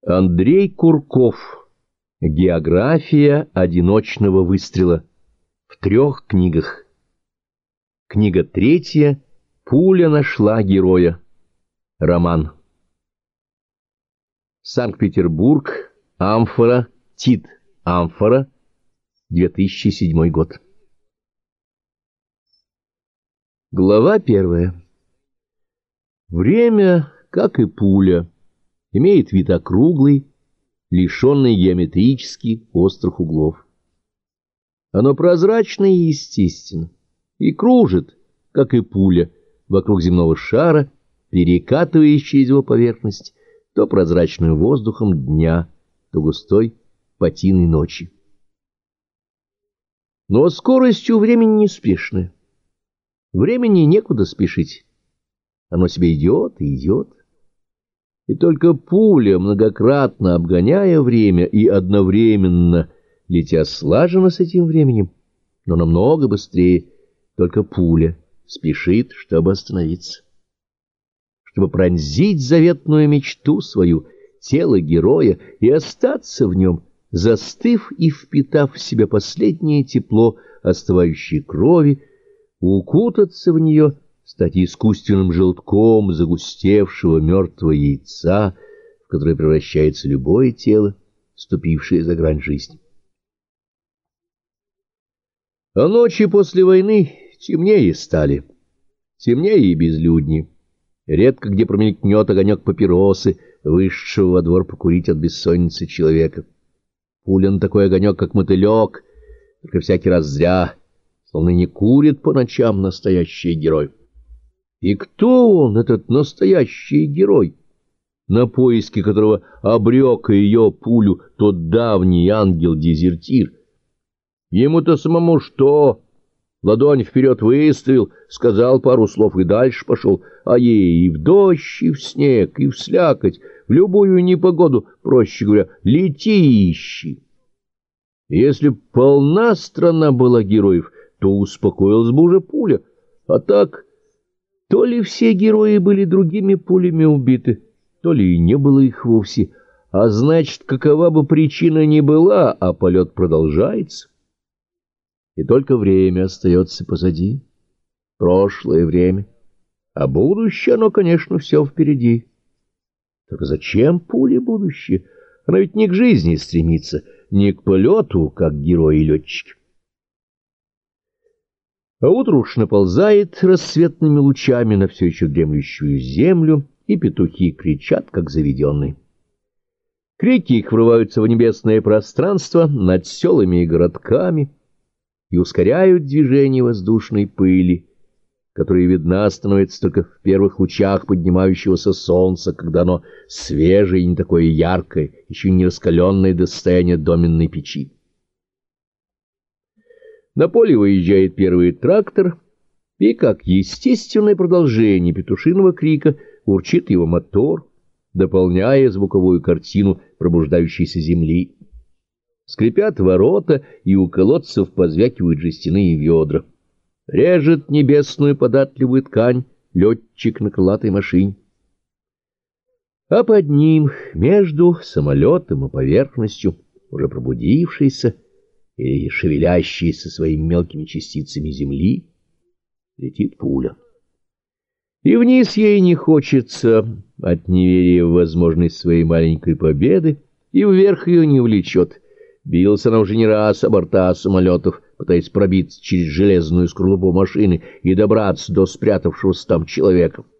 Андрей Курков. География одиночного выстрела. В 3 книгах. Книга 3. Пуля нашла героя. Роман. Санкт-Петербург. Амфора. Тит. Амфора. 2007 год. Глава 1. Время, как и пуля, имеет вид округлый, лишенный геометрически острых углов. Оно прозрачно и естественно, и кружит, как и пуля, вокруг земного шара, перекатываясь через его поверхность, то прозрачным воздухом дня, то густой патиной ночи. Но скоростью времени неспешная. Времени некуда спешить. Оно себе идет и идет. И только пуля, многократно обгоняя время и одновременно летя слаженно с этим временем, но намного быстрее, только пуля спешит, чтобы остановиться. Чтобы пронзить заветную мечту свою, тело героя, и остаться в нем, застыв и впитав в себя последнее тепло остывающей крови, укутаться в нее, стать искусственным желтком загустевшего мертвого яйца, в которое превращается любое тело, ступившее за грань жизни. А ночи после войны темнее стали, темнее и безлюднее. Редко где промелькнет огонек папиросы, вышедшего во двор покурить от бессонницы человека. Пуля на такой огонек, как мотылек, только всякий раз зря, словно не курит по ночам настоящий герой. И кто он, этот настоящий герой, на поиски которого обрек ее пулю тот давний ангел-дезертир? Ему-то самому что? Ладонь вперед выставил, сказал пару слов и дальше пошел, а ей и в дождь, и в снег, и в слякоть, в любую непогоду, проще говоря, лети ищи. Если б полна страна была героев, то успокоилась бы уже пуля, а так... То ли все герои были другими пулями убиты, то ли и не было их вовсе, а значит, какова бы причина ни была, а полет продолжается. И только время остается позади, прошлое время, а будущее, оно, конечно, все впереди. Только зачем пуле будущее? Она ведь не к жизни стремится, не к полету, как герои-летчики. А утро уж наползает рассветными лучами на все еще дремлющую землю, и петухи кричат, как заведенные. Крики их врываются в небесное пространство над селами и городками и ускоряют движение воздушной пыли, которая видна становится только в первых лучах поднимающегося солнца, когда оно свежее и не такое яркое, еще не раскаленное до состояния доменной печи. На поле выезжает первый трактор, и, как естественное продолжение петушиного крика, урчит его мотор, дополняя звуковую картину пробуждающейся земли. Скрипят ворота, и у колодцев позвякивают жестяные ведра. Режет небесную податливую ткань летчик на крылатой машине. А под ним, между самолетом и поверхностью, уже пробудившийся, и шевелящейся своими мелкими частицами земли, летит пуля. И вниз ей не хочется от неверия в возможность своей маленькой победы, и вверх ее не влечет. Билась она уже не раз о борта самолетов, пытаясь пробиться через железную скорлупу машины и добраться до спрятавшегося там человека.